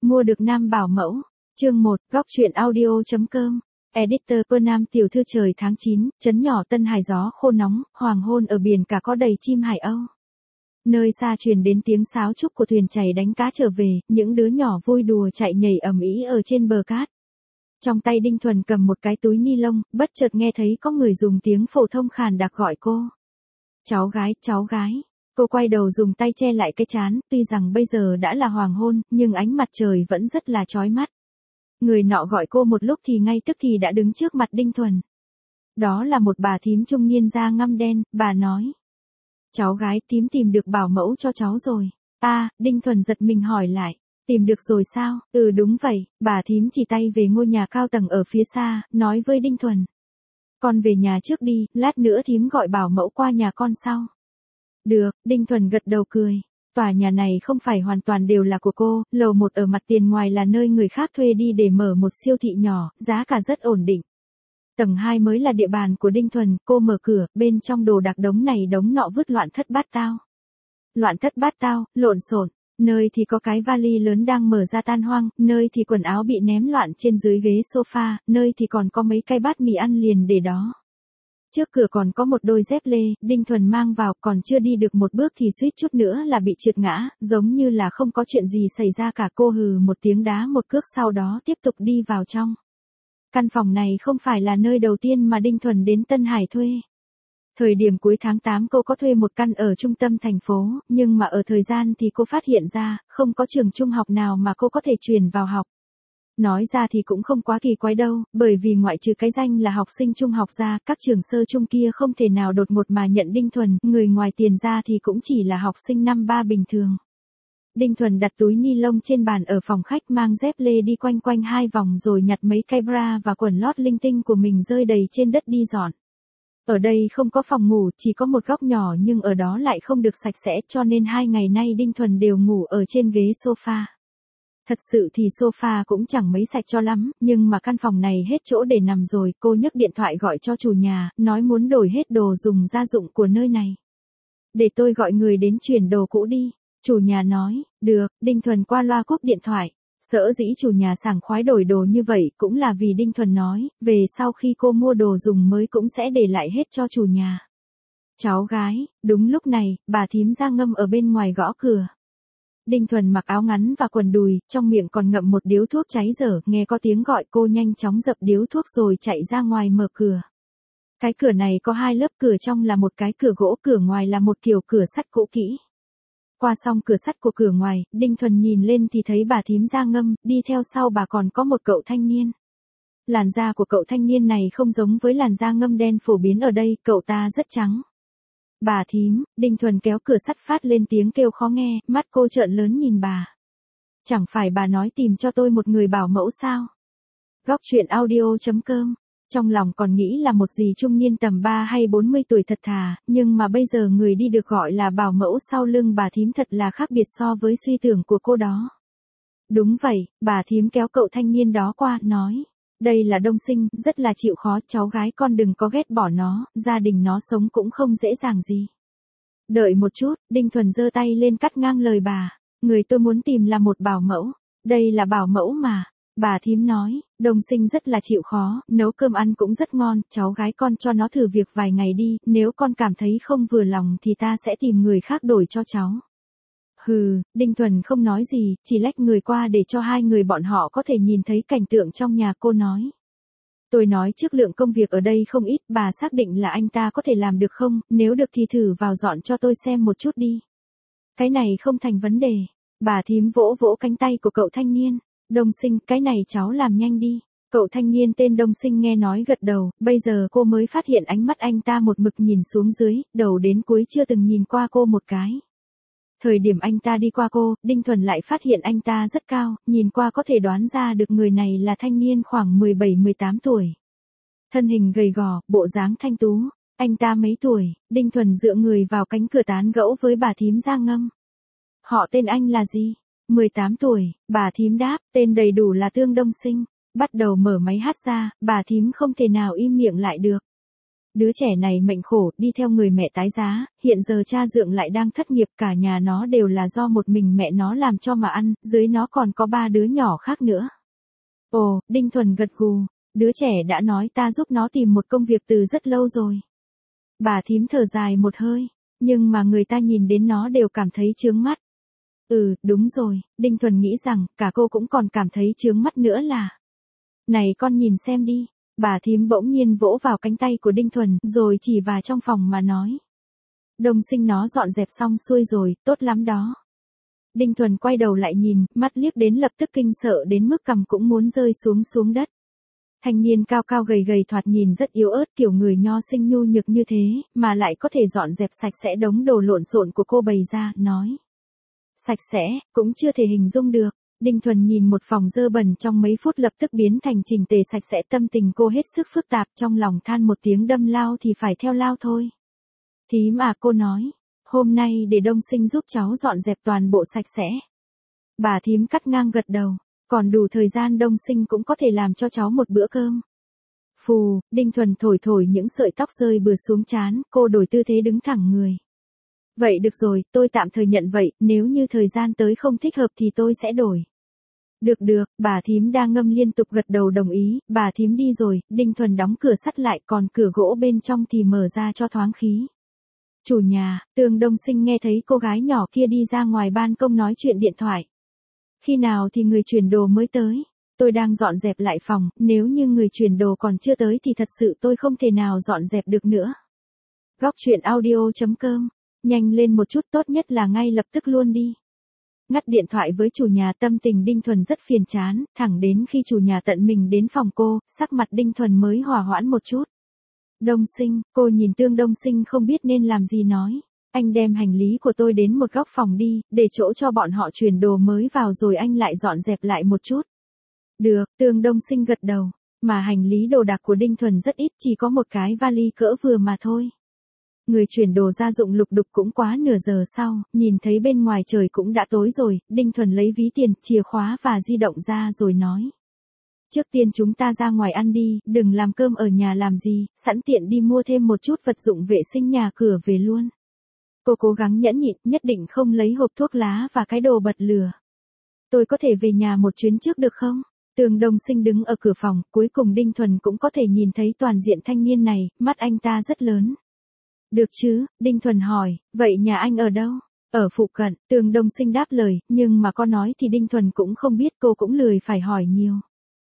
Mua được nam bảo mẫu. Chương 1, góc truyện audio.com. Editor Nam tiểu thư trời tháng 9, trấn nhỏ Tân Hải gió khô nóng, hoàng hôn ở biển cả có đầy chim hải âu. Nơi xa truyền đến tiếng sáo trúc của thuyền chày đánh cá trở về, những đứa nhỏ vui đùa chạy nhảy ầm ĩ ở trên bờ cát. Trong tay Đinh Thuần cầm một cái túi ni lông, bất chợt nghe thấy có người dùng tiếng phổ thông khàn đặc gọi cô. Cháu gái, cháu gái. Cô quay đầu dùng tay che lại cái trán, tuy rằng bây giờ đã là hoàng hôn, nhưng ánh mặt trời vẫn rất là chói mắt. Người nọ gọi cô một lúc thì ngay tức thì đã đứng trước mặt Đinh Thuần. Đó là một bà thím trung niên da ngăm đen, bà nói. Cháu gái, thím tìm được bảo mẫu cho cháu rồi. Đinh Thuần giật mình hỏi lại. Tìm được rồi sao? Ừ đúng vậy, bà thím chỉ tay về ngôi nhà cao tầng ở phía xa, nói với Đinh Thuần. Con về nhà trước đi, lát nữa thím gọi bảo mẫu qua nhà con sau. Được, Đinh Thuần gật đầu cười. Tòa nhà này không phải hoàn toàn đều là của cô, lầu 1 ở mặt tiền ngoài là nơi người khác thuê đi để mở một siêu thị nhỏ, giá cả rất ổn định. Tầng 2 mới là địa bàn của Đinh Thuần, cô mở cửa, bên trong đồ đạc đống này đống nọ vứt loạn thất bát tao. Loạn thất bát tao, lộn xộn, nơi thì có cái vali lớn đang mở ra tan hoang, nơi thì quần áo bị ném loạn trên dưới ghế sofa, nơi thì còn có mấy cái bát mì ăn liền để đó. Trước cửa còn có một đôi dép lê, Đinh Thuần mang vào, còn chưa đi được một bước thì suýt chút nữa là bị trượt ngã, giống như là không có chuyện gì xảy ra cả. Cô hừ một tiếng đá một cước sau đó tiếp tục đi vào trong. Căn phòng này không phải là nơi đầu tiên mà Đinh Thuần đến Tân Hải thuê. Thời điểm cuối tháng 8 cô có thuê một căn ở trung tâm thành phố, nhưng mà ở thời gian thì cô phát hiện ra, không có trường trung học nào mà cô có thể chuyển vào học. Nói ra thì cũng không quá kỳ quái đâu, bởi vì ngoại trừ cái danh là học sinh trung học ra, các trường sơ trung kia không thể nào đột ngột mà nhận Đinh Thuần, người ngoài tiền ra thì cũng chỉ là học sinh năm 3 bình thường. Đinh Thuần đặt túi ni lông trên bàn ở phòng khách, mang dép lê đi quanh quanh 2 vòng rồi nhặt mấy cái bra và quần lót linh tinh của mình rơi đầy trên đất đi dọn. Ở đây không có phòng ngủ, chỉ có một góc nhỏ nhưng ở đó lại không được sạch sẽ, cho nên 2 ngày nay Đinh Thuần đều ngủ ở trên ghế sofa. Thật sự thì sofa cũng chẳng mấy sạch cho lắm, nhưng mà căn phòng này hết chỗ để nằm rồi, cô nhấc điện thoại gọi cho chủ nhà, nói muốn đổi hết đồ dùng gia dụng của nơi này. Để tôi gọi người đến chuyển đồ cũ đi. Chủ nhà nói, được. Đinh Thuần qua loa cúp điện thoại. Sở dĩ chủ nhà sảng khoái đổi đồ như vậy cũng là vì Đinh Thuần nói, về sau khi cô mua đồ dùng mới cũng sẽ để lại hết cho chủ nhà. Cháu gái, đúng lúc này, bà thím da ngâm ở bên ngoài gõ cửa. Đinh Thuần mặc áo ngắn và quần đùi, trong miệng còn ngậm một điếu thuốc cháy dở, nghe có tiếng gọi cô nhanh chóng dập điếu thuốc rồi chạy ra ngoài mở cửa. Cái cửa này có 2 lớp, cửa trong là một cái cửa gỗ, cửa ngoài là một kiểu cửa sắt cũ kỹ. Qua xong cửa sắt của cửa ngoài, Đinh Thuần nhìn lên thì thấy bà thím da ngâm, đi theo sau bà còn có một cậu thanh niên. Làn da của cậu thanh niên này không giống với làn da ngâm đen phổ biến ở đây, cậu ta rất trắng. Bà thím, Đinh Thuần kéo cửa sắt phát lên tiếng kêu khó nghe, mắt cô trợn lớn nhìn bà. Chẳng phải bà nói tìm cho tôi một người bảo mẫu sao? Góc truyện audio.com. Trong lòng còn nghĩ là một dì trung niên tầm 3 hay 40 tuổi thật thà, nhưng mà bây giờ người đi được gọi là bảo mẫu sau lưng bà thím thật là khác biệt so với suy tưởng của cô đó. Đúng vậy, bà thím kéo cậu thanh niên đó qua, nói. Đây là Đông Sinh, rất là chịu khó, cháu gái con đừng có ghét bỏ nó, gia đình nó sống cũng không dễ dàng gì. Đợi một chút, Đinh Thuần giơ tay lên cắt ngang lời bà. Người tôi muốn tìm là một bảo mẫu. Đây là bảo mẫu mà. Bà thím nói, Đông Sinh rất là chịu khó, nấu cơm ăn cũng rất ngon, cháu gái con cho nó thử việc vài ngày đi, nếu con cảm thấy không vừa lòng thì ta sẽ tìm người khác đổi cho cháu. Hừ, Đinh Thuần không nói gì, chỉ lách người qua để cho 2 người bọn họ có thể nhìn thấy cảnh tượng trong nhà. Cô nói. Tôi nói trước lượng công việc ở đây không ít, bà xác định là anh ta có thể làm được không, nếu được thì thử vào dọn cho tôi xem một chút đi. Cái này không thành vấn đề. Bà thím vỗ vỗ cánh tay của cậu thanh niên. Đông Sinh, cái này cháu làm nhanh đi. Cậu thanh niên tên Đông Sinh nghe nói gật đầu, bây giờ cô mới phát hiện ánh mắt anh ta một mực nhìn xuống dưới, đầu đến cuối chưa từng nhìn qua cô một cái. Thời điểm anh ta đi qua cô, Đinh Thuần lại phát hiện anh ta rất cao, nhìn qua có thể đoán ra được người này là thanh niên khoảng 17-18 tuổi. Thân hình gầy gò, bộ dáng thanh tú. Anh ta mấy tuổi? Đinh Thuần dựa người vào cánh cửa tán gẫu với bà thím da ngâm. Họ tên anh là gì? 18 tuổi, bà thím đáp, tên đầy đủ là Tương Đông Sinh. Bắt đầu mở máy hát ra, bà thím không thể nào im miệng lại được. Đứa trẻ này mệnh khổ, đi theo người mẹ tái giá, hiện giờ cha dượng lại đang thất nghiệp, cả nhà nó đều là do một mình mẹ nó làm cho mà ăn, dưới nó còn có 3 đứa nhỏ khác nữa. Ồ, Đinh Thuần gật gù, đứa trẻ đã nói ta giúp nó tìm một công việc từ rất lâu rồi. Bà thím thở dài một hơi, nhưng mà người ta nhìn đến nó đều cảm thấy chướng mắt. Ừ, đúng rồi, Đinh Thuần nghĩ rằng, cả cô cũng còn cảm thấy chướng mắt nữa là. Này con nhìn xem đi, bà thím bỗng nhiên vỗ vào cánh tay của Đinh Thuần, rồi chỉ vào trong phòng mà nói. Đông Sinh nó dọn dẹp xong xuôi rồi, tốt lắm đó. Đinh Thuần quay đầu lại nhìn, mắt liếc đến lập tức kinh sợ đến mức cằm cũng muốn rơi xuống đất. Thanh niên cao cao gầy gầy thoạt nhìn rất yếu ớt, kiểu người nho sinh nhu nhược như thế, mà lại có thể dọn dẹp sạch sẽ đống đồ lộn xộn của cô bày ra, nói. Sạch sẽ, cũng chưa thể hình dung được. Đinh Thuần nhìn một phòng dơ bẩn trong mấy phút lập tức biến thành chỉnh tề sạch sẽ, tâm tình cô hết sức phức tạp, trong lòng than một tiếng đâm lao thì phải theo lao thôi. Thím à, cô nói, hôm nay để Đông Sinh giúp cháu dọn dẹp toàn bộ sạch sẽ. Bà thím cắt ngang gật đầu, còn đủ thời gian Đông Sinh cũng có thể làm cho cháu một bữa cơm. Phù, Đinh Thuần thổi thổi những sợi tóc rơi bừa xuống trán, cô đổi tư thế đứng thẳng người. Vậy được rồi, tôi tạm thời nhận vậy, nếu như thời gian tới không thích hợp thì tôi sẽ đổi. Được, bà thím đang ngâm liên tục gật đầu đồng ý, bà thím đi rồi, Đinh Thuần đóng cửa sắt lại, còn cửa gỗ bên trong thì mở ra cho thoáng khí. Chủ nhà, Tương Đông Sinh nghe thấy cô gái nhỏ kia đi ra ngoài ban công nói chuyện điện thoại. Khi nào thì người chuyển đồ mới tới? Tôi đang dọn dẹp lại phòng, nếu như người chuyển đồ còn chưa tới thì thật sự tôi không thể nào dọn dẹp được nữa. Góc truyện audio.com, nhanh lên một chút, tốt nhất là ngay lập tức luôn đi. Ngắt điện thoại với chủ nhà, tâm tình Đinh Thuần rất phiền chán, thẳng đến khi chủ nhà tận mình đến phòng cô, sắc mặt Đinh Thuần mới hòa hoãn một chút. Đông Sinh, cô nhìn Tương Đông Sinh không biết nên làm gì nói. Anh đem hành lý của tôi đến một góc phòng đi, để chỗ cho bọn họ chuyển đồ mới vào rồi anh lại dọn dẹp lại một chút. Được, Tương Đông Sinh gật đầu, mà hành lý đồ đạc của Đinh Thuần rất ít, chỉ có một cái vali cỡ vừa mà thôi. Người chuyển đồ gia dụng lục đục cũng quá nửa giờ sau, nhìn thấy bên ngoài trời cũng đã tối rồi, Đinh Thuần lấy ví tiền, chìa khóa và di động ra rồi nói. Trước tiên chúng ta ra ngoài ăn đi, đừng làm cơm ở nhà làm gì, sẵn tiện đi mua thêm một chút vật dụng vệ sinh nhà cửa về luôn. Cô cố gắng nhẫn nhịn, nhất định không lấy hộp thuốc lá và cái đồ bật lửa. Tôi có thể về nhà một chuyến trước được không? Tương Đông Sinh đứng ở cửa phòng, cuối cùng Đinh Thuần cũng có thể nhìn thấy toàn diện thanh niên này, mắt anh ta rất lớn. Được chứ, Đinh Thuần hỏi, vậy nhà anh ở đâu? Ở phụ cận, Tương Đông Sinh đáp lời, nhưng mà có nói thì Đinh Thuần cũng không biết, cô cũng lười phải hỏi nhiều.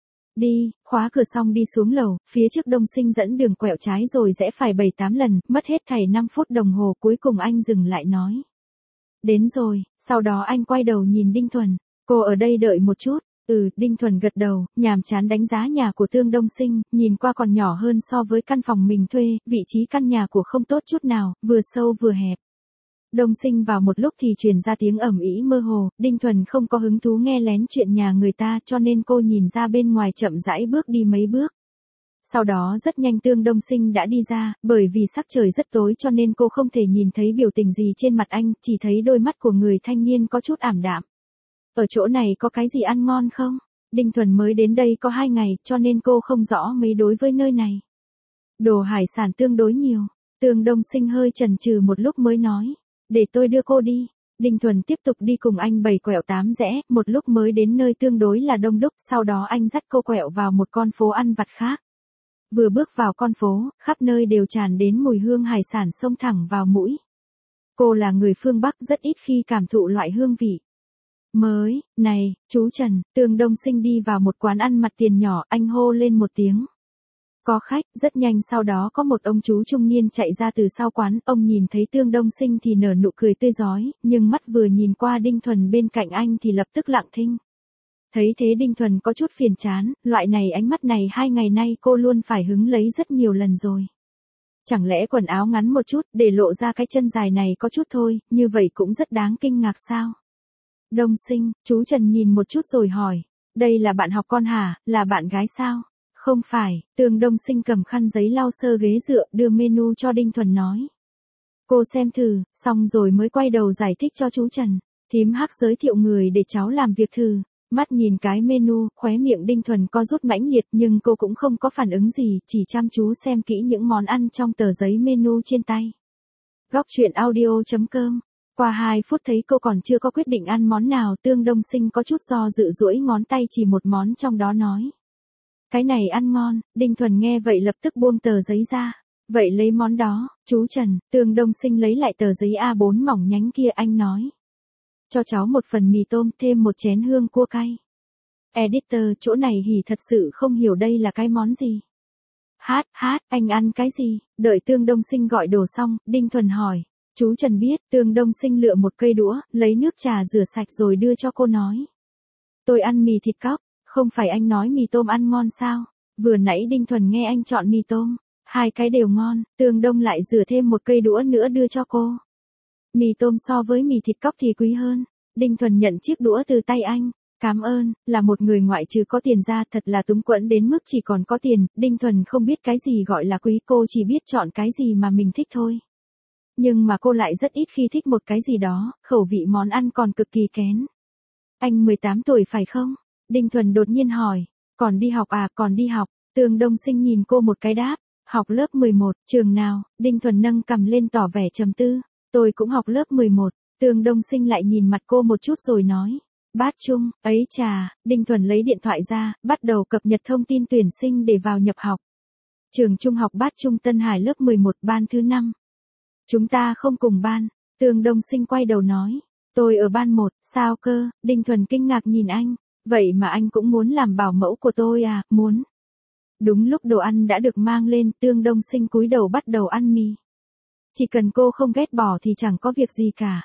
Đi, khóa cửa xong đi xuống lầu, phía trước Đông Sinh dẫn đường quẹo trái rồi rẽ phải 7-8 lần, mất hết thảy 5 phút đồng hồ, cuối cùng anh dừng lại nói. Đến rồi, sau đó anh quay đầu nhìn Đinh Thuần, cô ở đây đợi một chút. Đinh Thuần gật đầu, nhàm chán đánh giá nhà của Tương Đông Sinh, nhìn qua còn nhỏ hơn so với căn phòng mình thuê, vị trí căn nhà của không tốt chút nào, vừa sâu vừa hẹp. Đông Sinh vào một lúc thì truyền ra tiếng ầm ĩ mơ hồ, Đinh Thuần không có hứng thú nghe lén chuyện nhà người ta cho nên cô nhìn ra bên ngoài chậm rãi bước đi mấy bước. Sau đó rất nhanh Tương Đông Sinh đã đi ra, bởi vì sắc trời rất tối cho nên cô không thể nhìn thấy biểu tình gì trên mặt anh, chỉ thấy đôi mắt của người thanh niên có chút ảm đạm. Ở chỗ này có cái gì ăn ngon không? Đinh Thuần mới đến đây có 2 ngày, cho nên cô không rõ mấy đối với nơi này. Đồ hải sản tương đối nhiều. Tương Đông Sinh hơi chần chừ một lúc mới nói. Để tôi đưa cô đi. Đinh Thuần tiếp tục đi cùng anh 7 quẹo 8 rẽ, một lúc mới đến nơi tương đối là đông đúc, sau đó anh dắt cô quẹo vào một con phố ăn vặt khác. Vừa bước vào con phố, khắp nơi đều tràn đến mùi hương hải sản xông thẳng vào mũi. Cô là người phương Bắc rất ít khi cảm thụ loại hương vị. Này, chú Trần, Tương Đông Sinh đi vào một quán ăn mặt tiền nhỏ, anh hô lên một tiếng. Có khách, rất nhanh sau đó có một ông chú trung niên chạy ra từ sau quán, ông nhìn thấy Tương Đông Sinh thì nở nụ cười tươi rói, nhưng mắt vừa nhìn qua Đinh Thuần bên cạnh anh thì lập tức lặng thinh. Thấy thế Đinh Thuần có chút phiền chán, loại này ánh mắt này 2 ngày nay cô luôn phải hứng lấy rất nhiều lần rồi. Chẳng lẽ quần áo ngắn một chút, để lộ ra cái chân dài này có chút thôi, như vậy cũng rất đáng kinh ngạc sao? Đông Sinh, chú Trần nhìn một chút rồi hỏi, đây là bạn học con hả, là bạn gái sao? Không phải, Tương Đông Sinh cầm khăn giấy lau sơ ghế dựa, đưa menu cho Đinh Thuần nói. Cô xem thử, xong rồi mới quay đầu giải thích cho chú Trần. Thím Hắc giới thiệu người để cháu làm việc thử. Mắt nhìn cái menu, khóe miệng Đinh Thuần co rút mãnh liệt nhưng cô cũng không có phản ứng gì, chỉ chăm chú xem kỹ những món ăn trong tờ giấy menu trên tay. Góc truyện audio.com. Qua 2 phút thấy cô còn chưa có quyết định ăn món nào, Tương Đông Sinh có chút do dự duỗi ngón tay chỉ một món trong đó nói. Cái này ăn ngon, Đinh Thuần nghe vậy lập tức buông tờ giấy ra. Vậy lấy món đó, chú Trần. Tương Đông Sinh lấy lại tờ giấy A4 mỏng nhánh kia, anh nói. Cho cháu một phần mì tôm thêm một chén hương cua cay. Editor, chỗ này Hỉ thật sự không hiểu đây là cái món gì. Anh ăn cái gì? Đợi Tương Đông Sinh gọi đồ xong, Đinh Thuần hỏi. Chú Trần biết. Tương Đông Sinh lựa một cây đũa, lấy nước trà rửa sạch rồi đưa cho cô nói. Tôi ăn mì thịt cóc. Không phải anh nói mì tôm ăn ngon sao? Vừa nãy Đinh Thuần nghe anh chọn mì tôm. 2 cái đều ngon. Tương Đông lại rửa thêm một cây đũa nữa đưa cho cô. Mì tôm so với mì thịt cóc thì quý hơn. Đinh Thuần nhận chiếc đũa từ tay anh. Cảm ơn, là một người ngoại trừ có tiền ra thật là túng quẫn đến mức chỉ còn có tiền. Đinh Thuần không biết cái gì gọi là quý, cô chỉ biết chọn cái gì mà mình thích thôi. Nhưng mà cô lại rất ít khi thích một cái gì đó, khẩu vị món ăn còn cực kỳ kén. Anh 18 tuổi phải không? Đinh Thuần đột nhiên hỏi. Còn đi học à? Còn đi học. Tương Đông Sinh nhìn cô một cái đáp. Học lớp 11, trường nào? Đinh Thuần nâng cằm lên tỏ vẻ trầm tư. Tôi cũng học lớp 11. Tương Đông Sinh lại nhìn mặt cô một chút rồi nói. Bát Trung, ấy chà. Đinh Thuần lấy điện thoại ra, bắt đầu cập nhật thông tin tuyển sinh để vào nhập học. Trường Trung học Bát Trung Tân Hải lớp 11 ban thứ 5. Chúng ta không cùng ban. Tương Đông Sinh quay đầu nói. Tôi ở ban 1, sao cơ? Đinh Thuần kinh ngạc nhìn anh. Vậy mà anh cũng muốn làm bảo mẫu của tôi à? Muốn. Đúng lúc đồ ăn đã được mang lên, Tương Đông Sinh cúi đầu bắt đầu ăn mì. Chỉ cần cô không ghét bỏ thì chẳng có việc gì cả.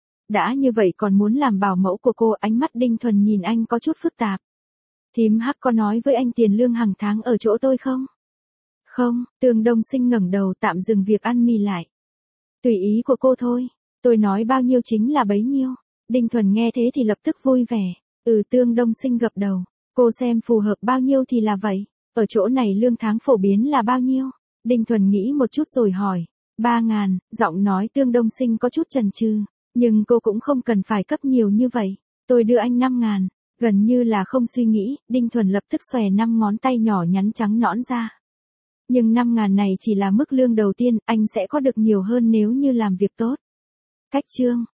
Đã như vậy còn muốn làm bảo mẫu của cô, ánh mắt Đinh Thuần nhìn anh có chút phức tạp. Thím Hắc có nói với anh tiền lương hàng tháng ở chỗ tôi không? Không. Tương Đông Sinh ngẩng đầu tạm dừng việc ăn mì lại. Tùy ý của cô thôi. Tôi nói bao nhiêu chính là bấy nhiêu. Đinh Thuần nghe thế thì lập tức vui vẻ. Tương Đông Sinh gật đầu. Cô xem phù hợp bao nhiêu thì là vậy. Ở chỗ này lương tháng phổ biến là bao nhiêu? Đinh Thuần nghĩ một chút rồi hỏi. 3.000, giọng nói Tương Đông Sinh có chút chần chừ. Nhưng cô cũng không cần phải cấp nhiều như vậy. Tôi đưa anh 5.000. Gần như là không suy nghĩ, Đinh Thuần lập tức xòe 5 ngón tay nhỏ nhắn trắng nõn ra. Nhưng 5.000 này chỉ là mức lương đầu tiên, anh sẽ có được nhiều hơn nếu như làm việc tốt. Cách chương.